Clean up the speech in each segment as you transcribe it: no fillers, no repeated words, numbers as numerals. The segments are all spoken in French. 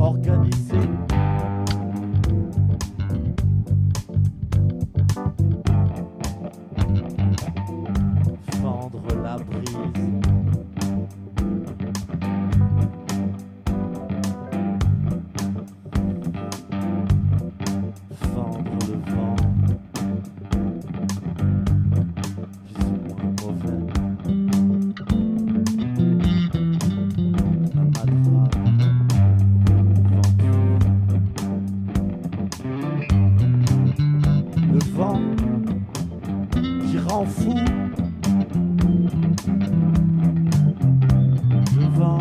organisé. Fendre la brise. Fendre le vent. Plus ou moins mauvais. La madrague. Le vent qui rend fou. Le vent.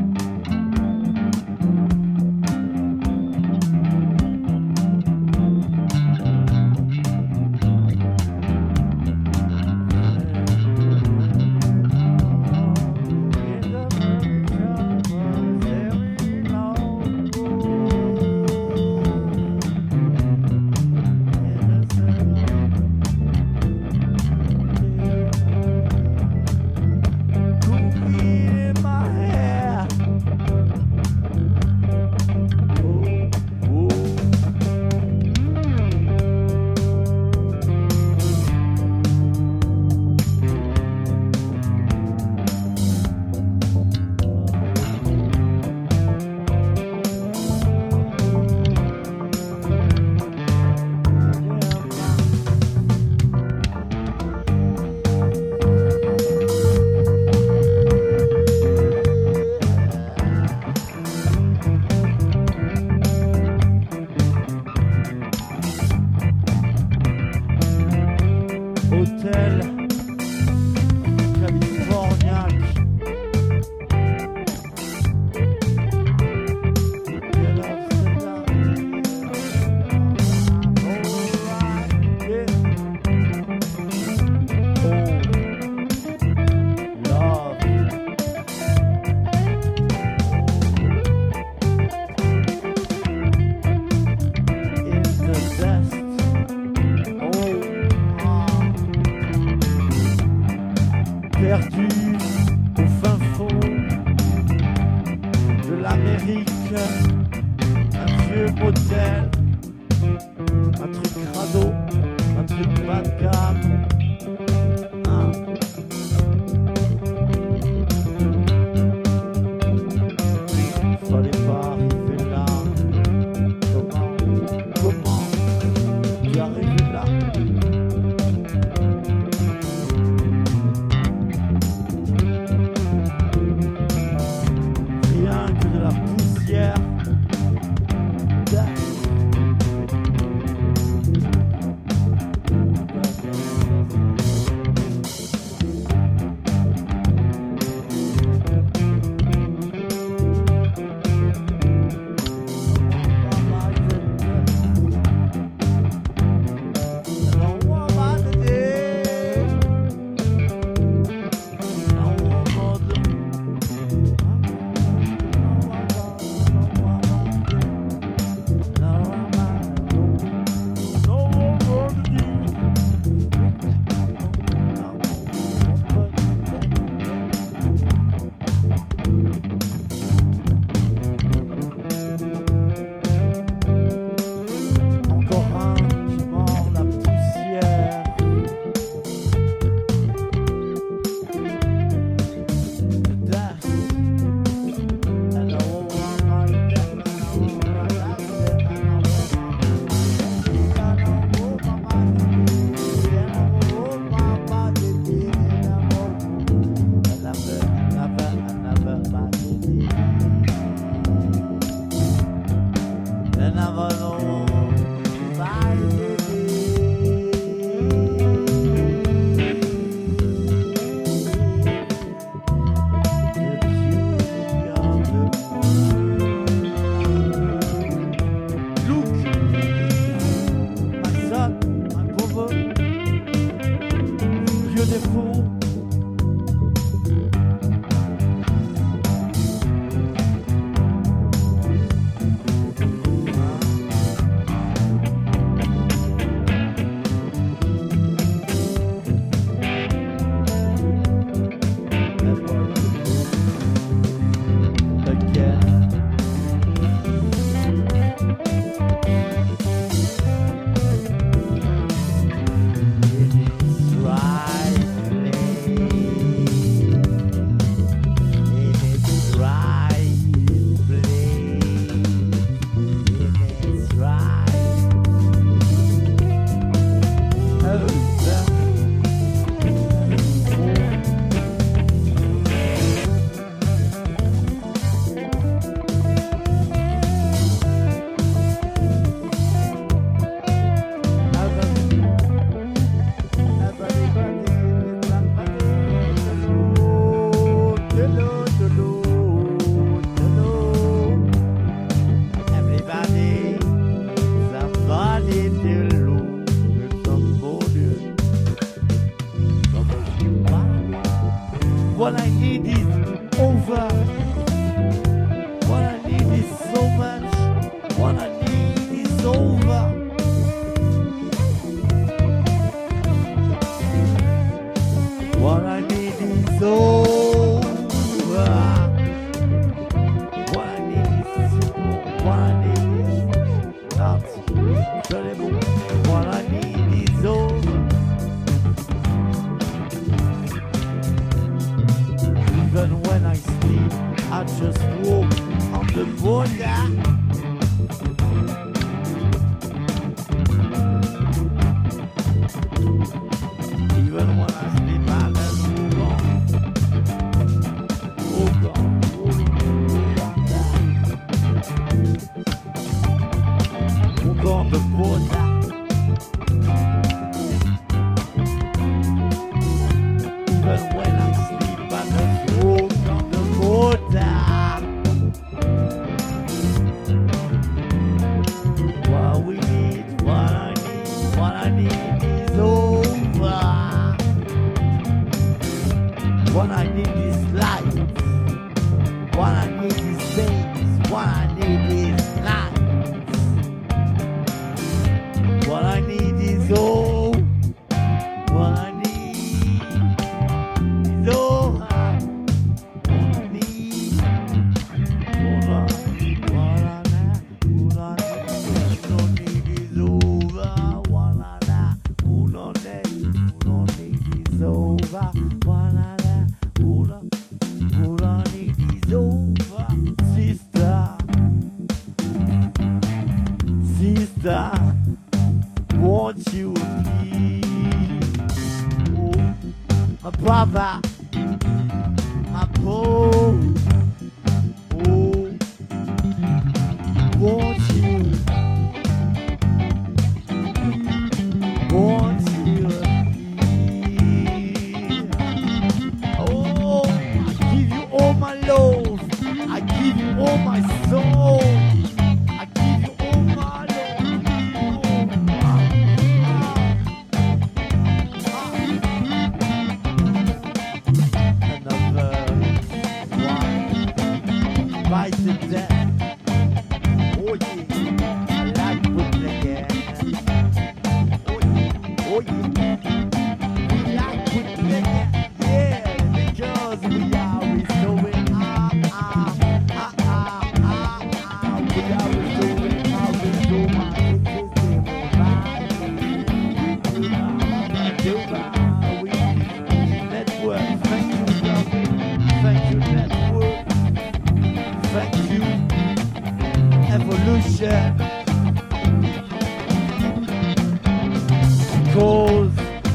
Hôtel Californiac. Perdu au fin fond de l'Amérique, un vieux motel, un truc crado, un truc bas de gamme, hein. Fallait pas arriver là. Comment tu es arrivé là? De la poussière. I just walk on the border. Even when I sleep, I let move on. Walk on, walk on the border. Even when I sleep, I just walk on the border. What we need, what I need is over. What I need is life. What I need is things. What I need is life. What I need is all. What I need is all. What I need. What I need is over. What I need is over. Sister, won't you please? Oh, my brother, my bro. Oh, won't you please? Oh, I give you all my love. I give you all my soul. I give you all my love. Another one bites the death. Oh yeah, I like putting again. Oh yeah, we like putting again. Yeah, because we always going up. We always going up and do my network. Thank you, brother. Thank you, network. Thank you, evolution. Because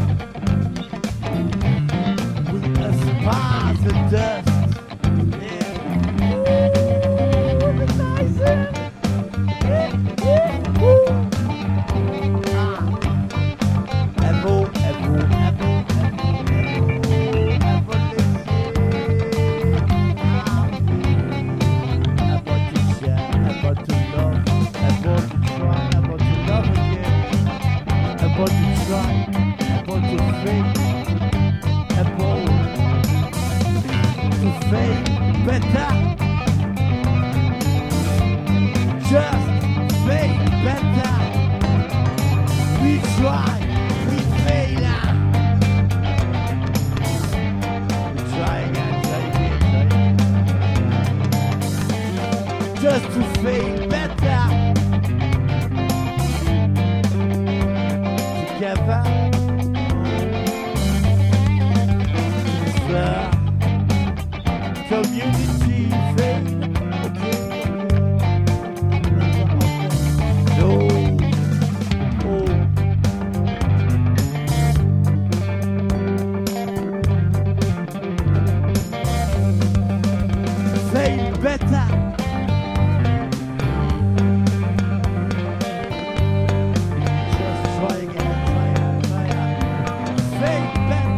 we aspire to dust. Yeah. Ooh, it's nice. Yeah. Ooh. Better, just fake better. We try, we fail. We try again, just to fake better. Together, community faith. No. Oh. Faith better. Just try again, faith better.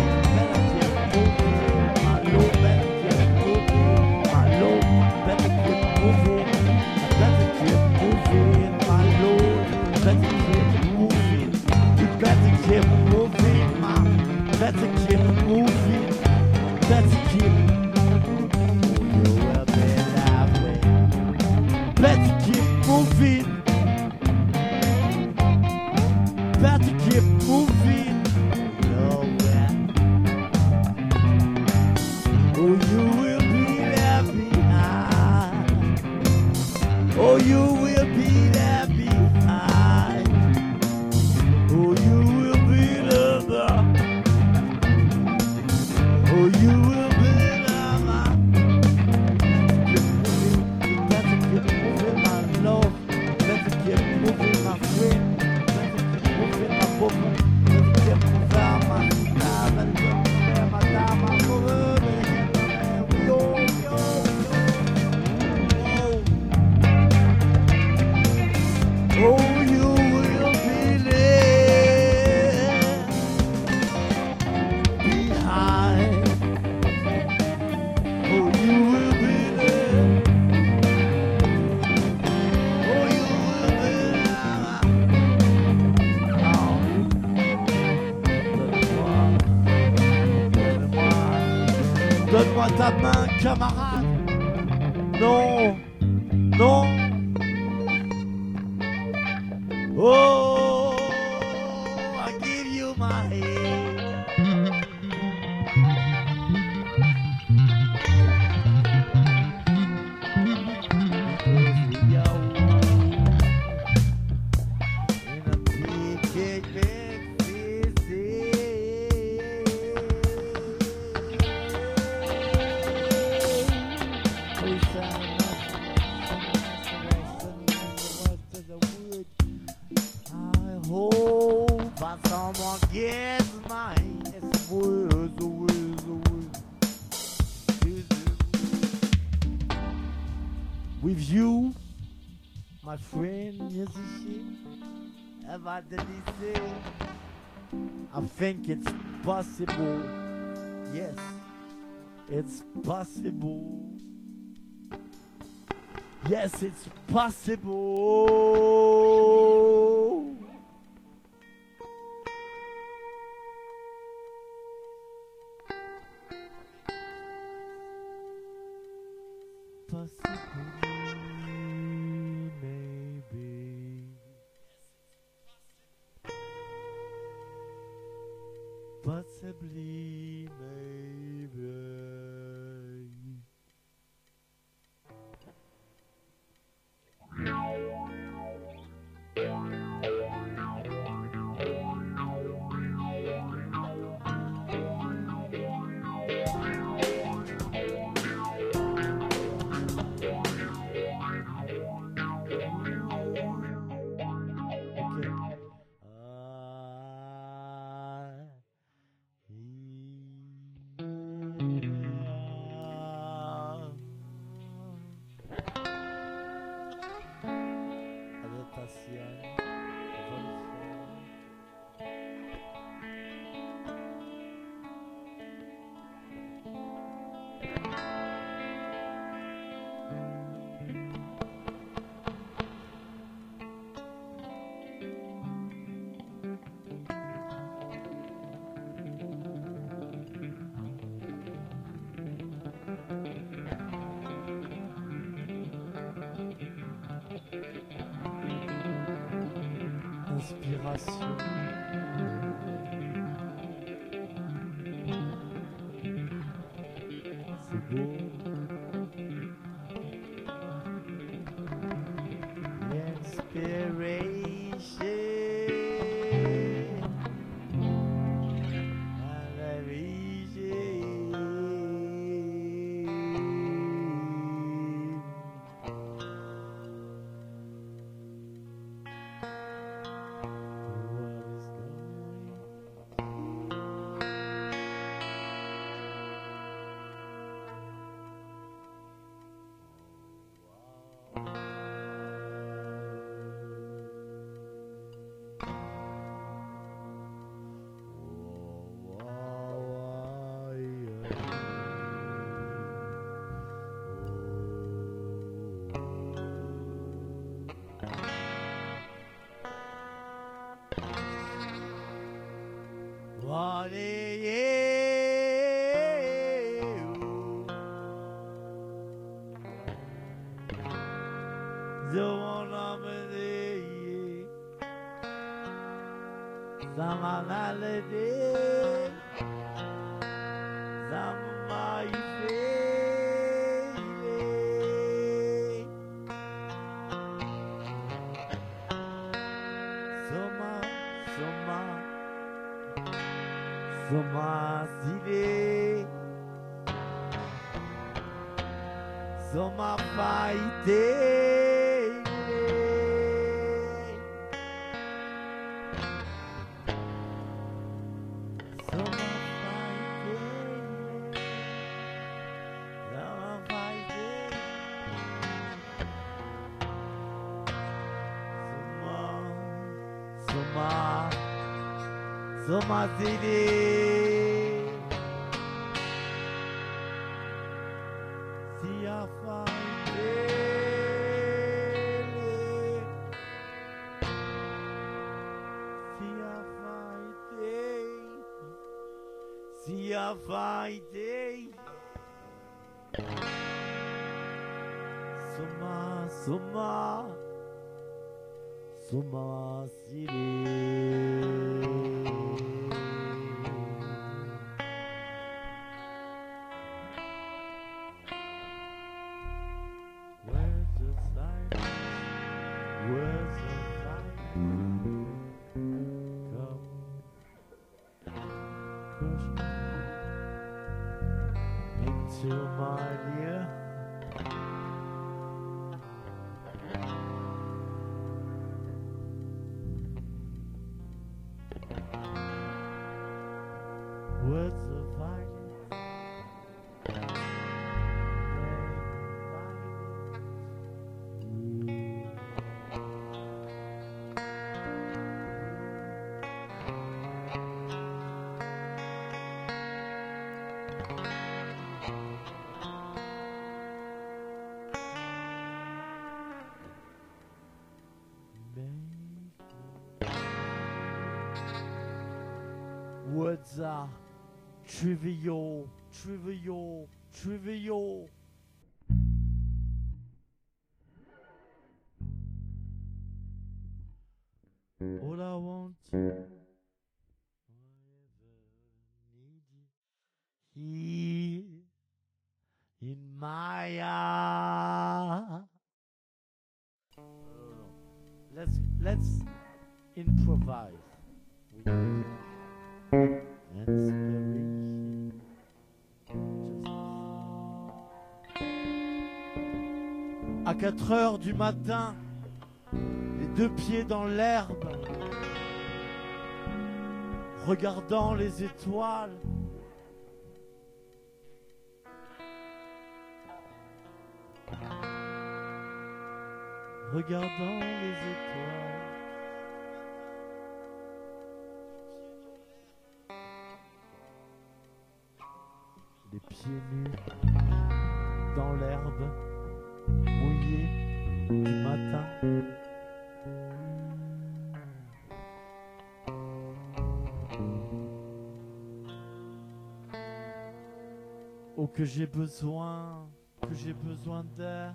Better you will be there behind. Oh, you will be there. Oh, you will be there. Let's keep moving, my love. Let's keep moving, my friend. Let's keep moving, my bubble. Let's keep moving, my star. Let's keep moving, my dama. Yo, yo, yo. Oh, you will be there behind. Oh, you will be there. Oh, you will be there. Donne-moi ta main, camarade. Non, non. Oh, I give you my hand. Because we are one in a big, big city. We shall not to the wood. I hope that someone gets mine. It's words, the words, the words. With you, my friend musician, Evangelise, I think it's possible. Yes, it's possible. Yes, it's possible. Possibly, maybe. Possibly, maybe. Inspiration. C'est beau. Inspiration. Soma stylé, Soma faillité, Soma Soma stylé, si a faillité, si a faillité, si a faillité, Soma, Soma, Soma stylé. Words of silence come crushing into my ear. Words of violence, words are trivial, trivial, trivial. All I want to forever need you here in my heart. Let's improvise. Inspiration. À 4 heures du matin, les 2 pieds dans l'herbe, regardant les étoiles. Regardant les étoiles. Les pieds nus dans l'herbe mouillée du matin. Oh, que j'ai besoin d'air.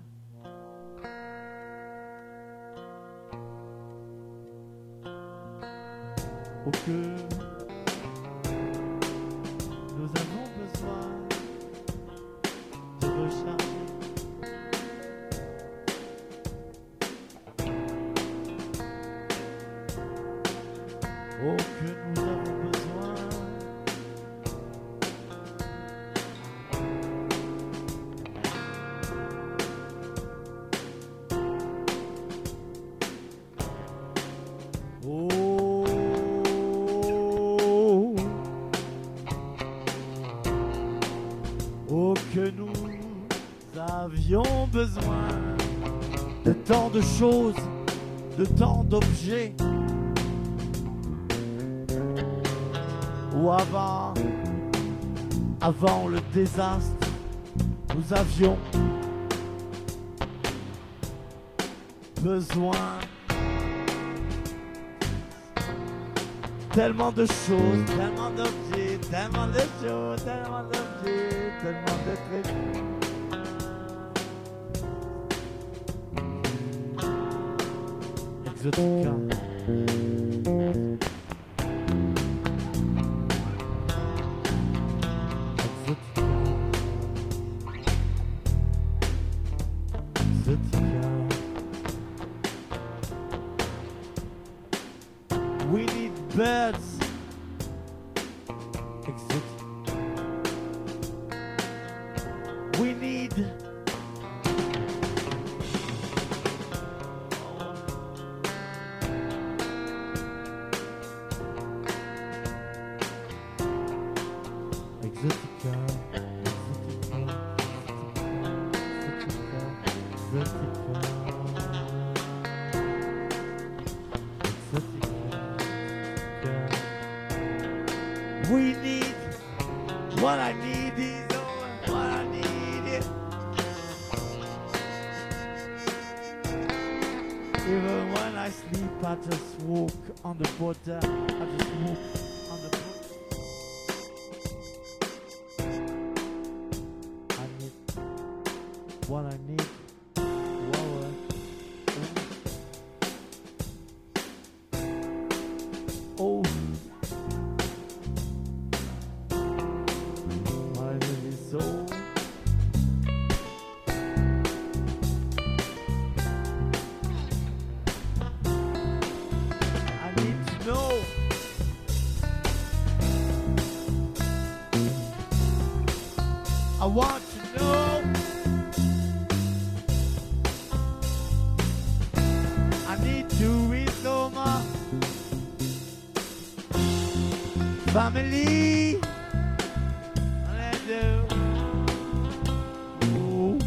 Oh, que nous avons besoin de recharger. Oh, que nous avons besoin que nous avions besoin de tant de choses, de tant d'objets. Ou avant le désastre, nous avions besoin tellement de choses, tellement d'objets, tellement de choses, tellement d'objets, tellement de trucs. Exotica. We need beds. I sleep, I just walk on the border. I just walk on the border. I need what I need. Water. Oh. My little soul. No. I want to know. I need to restore my family. I do. Ooh.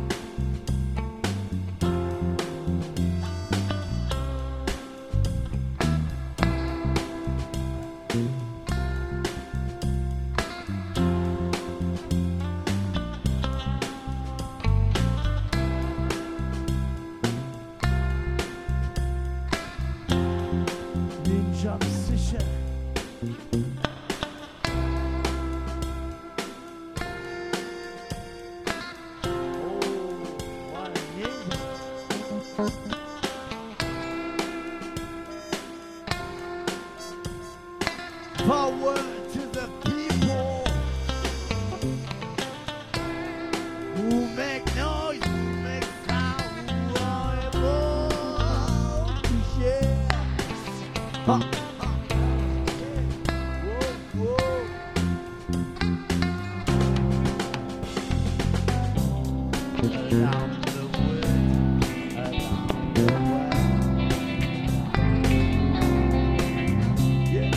Ninja musician. Power to the people who make noise, who make sound, who are able to share. Ha, ha, yeah. Whoa, whoa. Around the world, around the world. Yeah.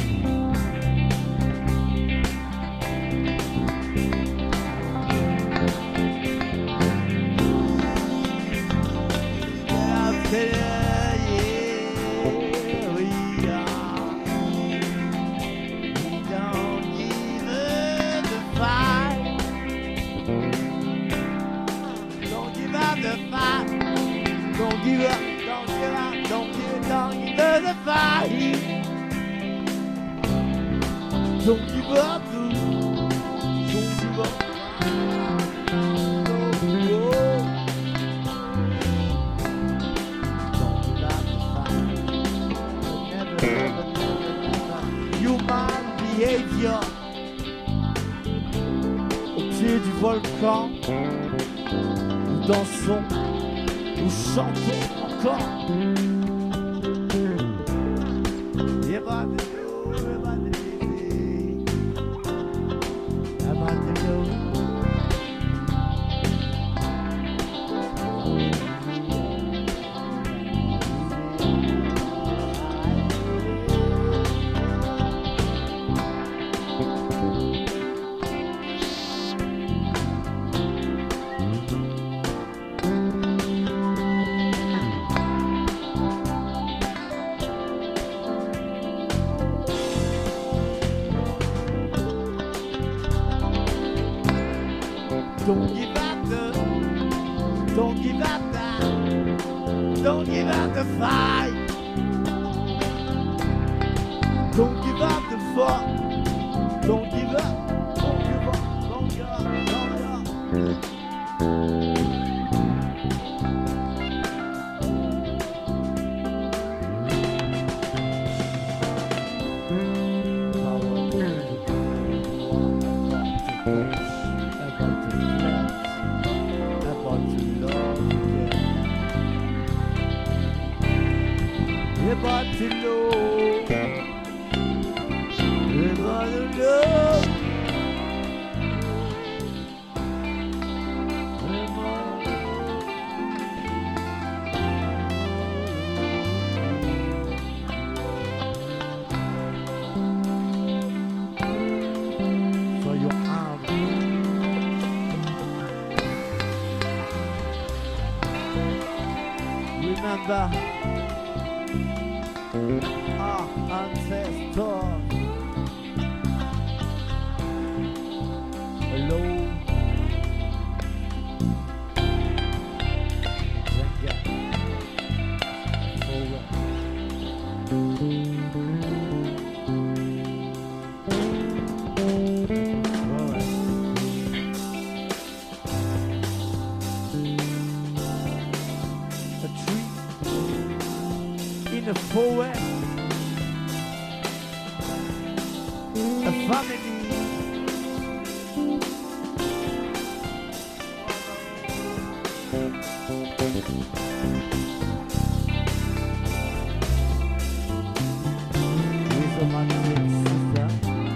Don't give up, don't give up, don't give up, don't give up the fight. Don't give up, don't give up. Don't give up the fight. Never, never, never, never. Human behavior. Au pied du volcan, nous dansons. Nous chantons encore. Don't give up don't give up don't give up the fight. Don't give up the fight. Don't give up, don't give up, don't give up, don't give up. Everybody know, everybody know. For your arm. Remember. Our ancestors alone. Zenga. Forward. A tree in a forest. A family. With a romantic sister.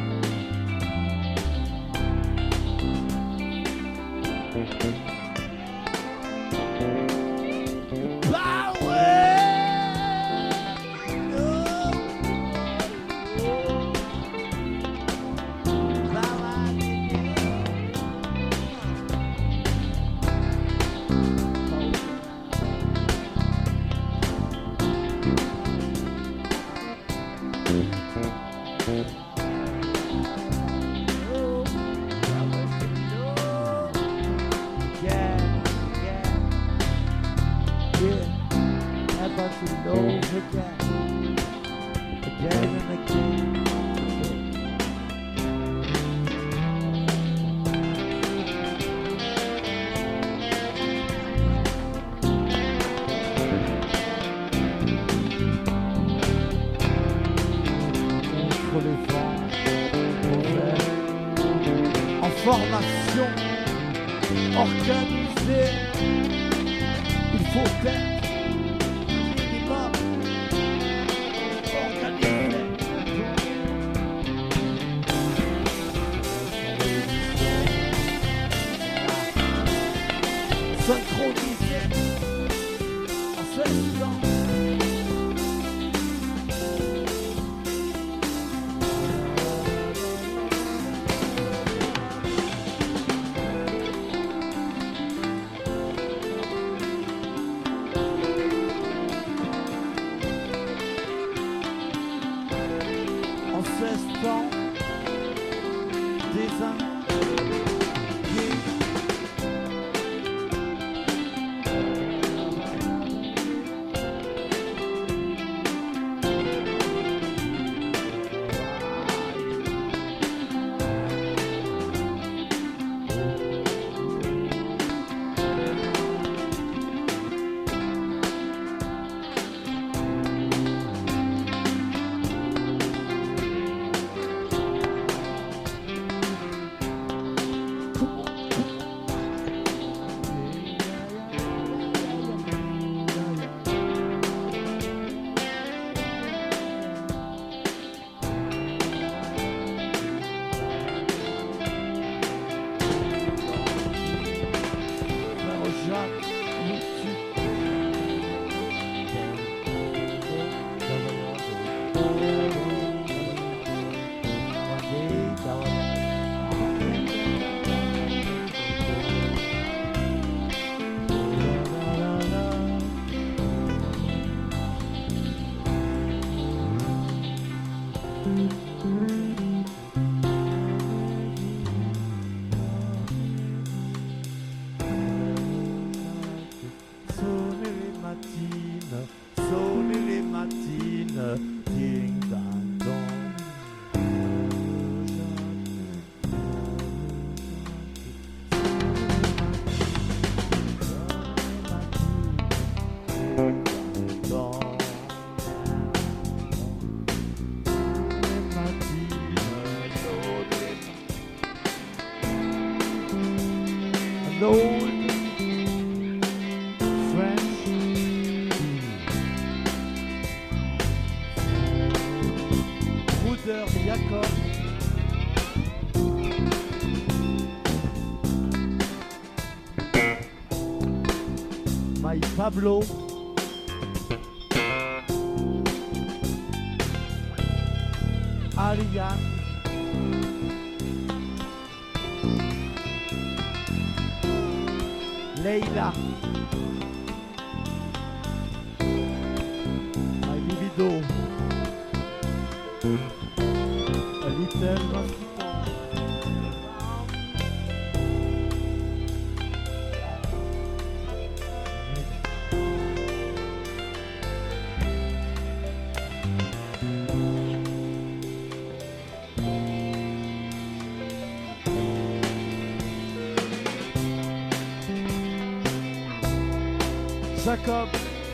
Formation organisée, il faut être minimum organisé. Synchronisé en 16 ans. Pablo, Ariane, Leila, my libido, a little mosquito. Jacob,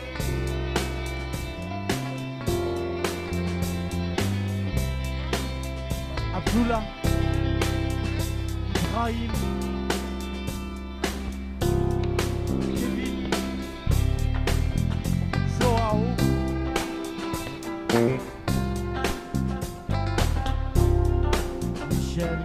Abdullah, Ibrahim, Kevin, Joao, Michel,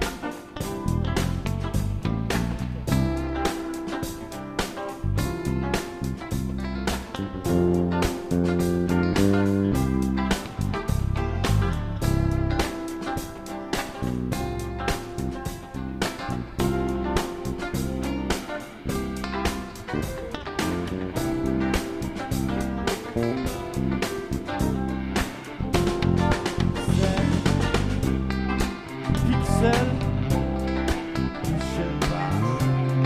Pixel, Michel Bass,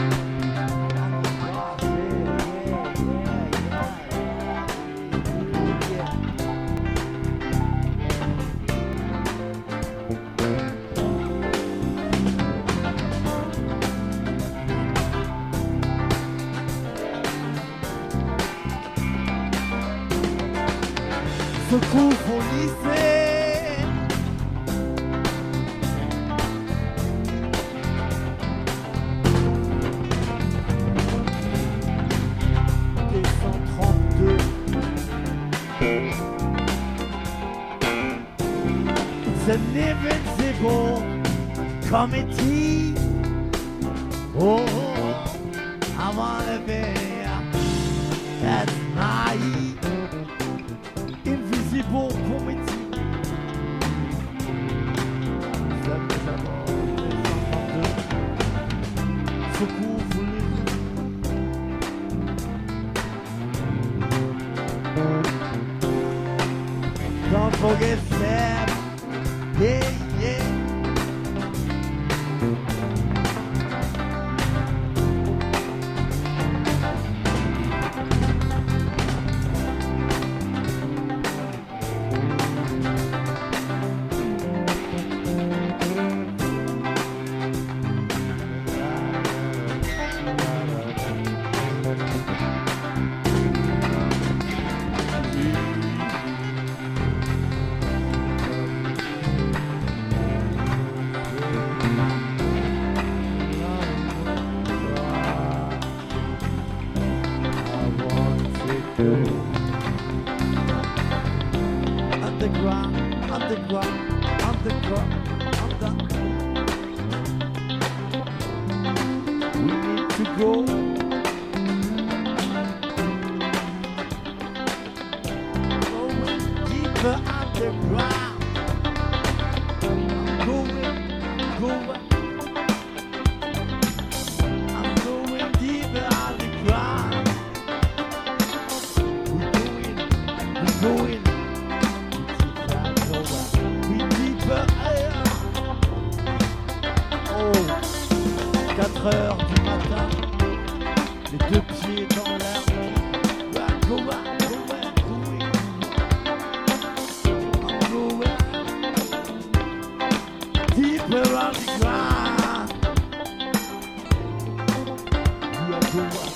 Secours au lycée. Des 132. It's an invincible committee. Oh, I wanna be that's naive. Invisible committee. Secours pour les don't forget Sam. Yeah, yeah. Underground, underground, underground, we need to go. Going deeper underground. I'm going deeper underground. We're going. Oh, 4 heures du matin, les 2 pieds dans l'air. Deeper underground. We are going.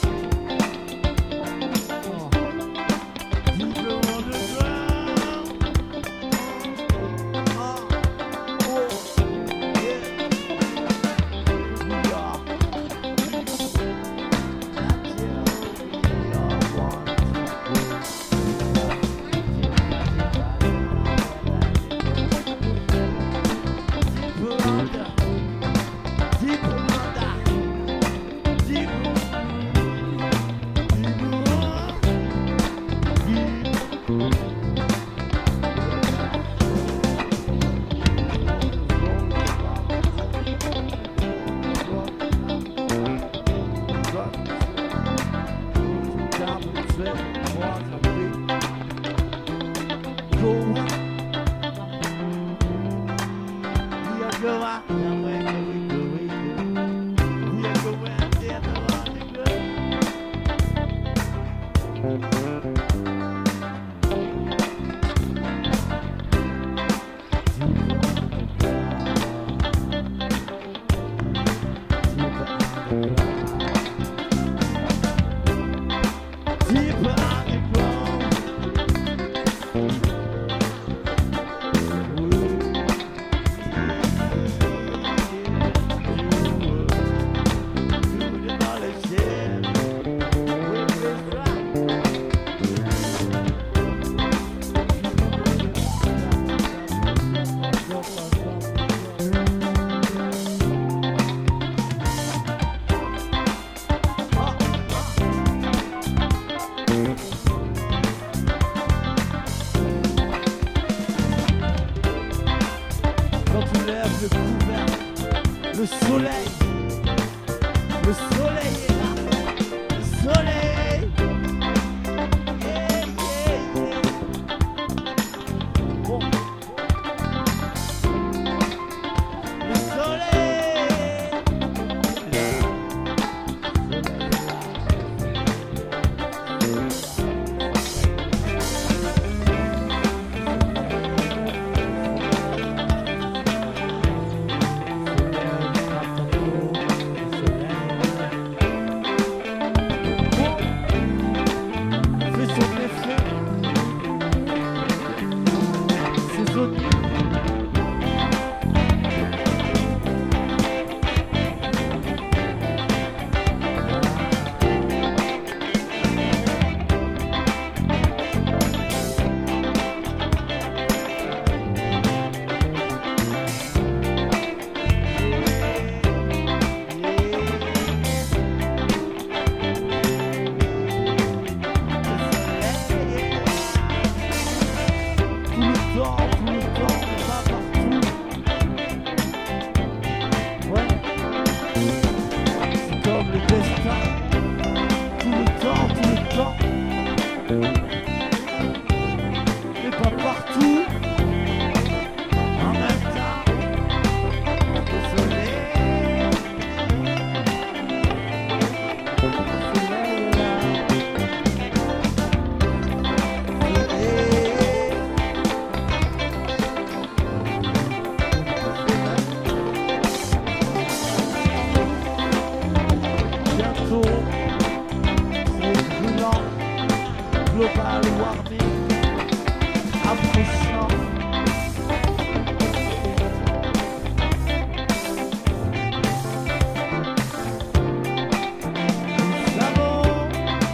Deeper Global warming approchant. Nous avons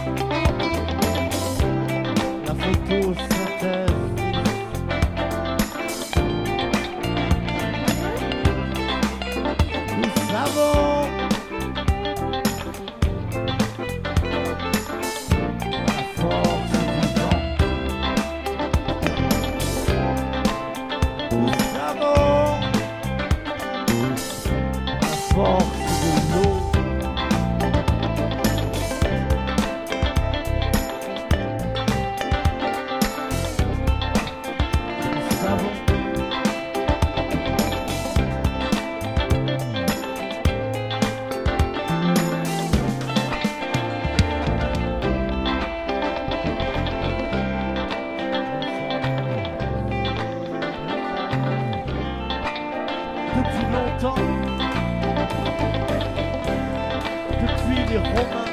la photosynthèse. Nous avons force de l'eau. Nous savons depuis longtemps, depuis les Romains,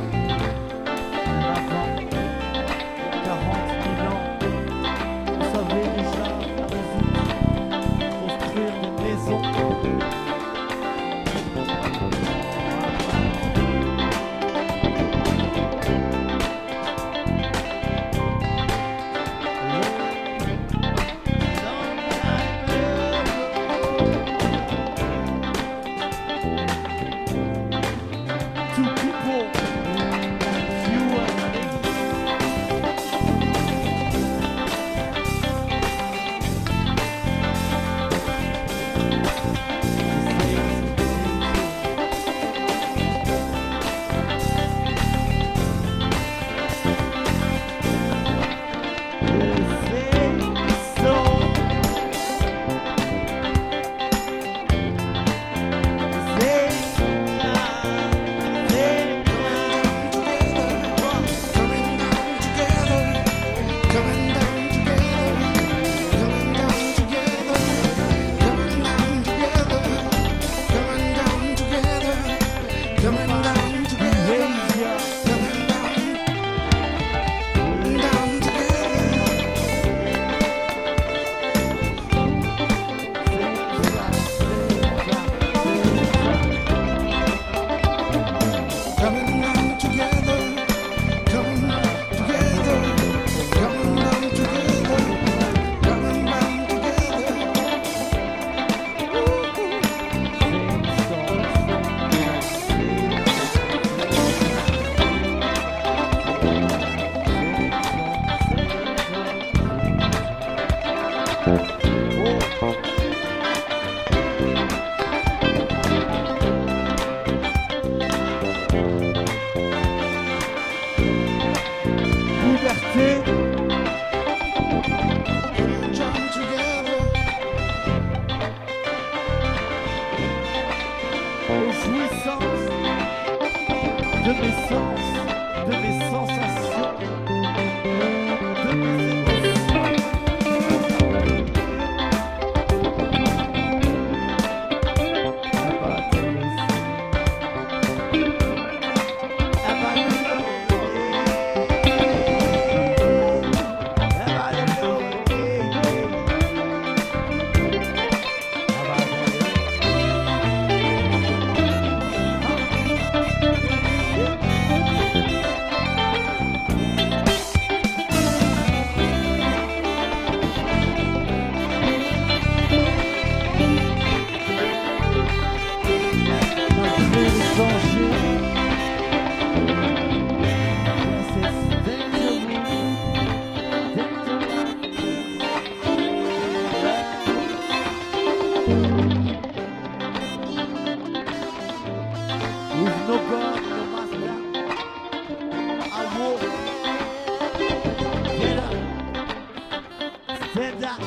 avant 40 000 ans, on savait déjà construire des maisons. Liberté, aux jouissances de mes sens, de mes sensations. Whoa. Get up. Stand up.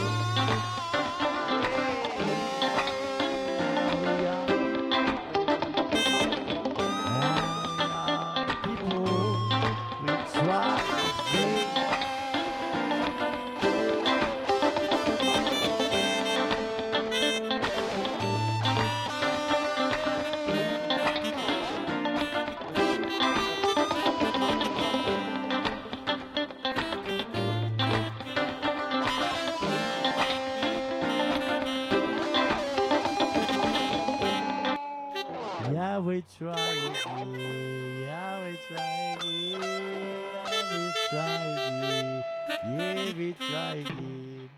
Yeah, we try again. Yeah, we try again. Yeah, we try again. Yeah, we try again.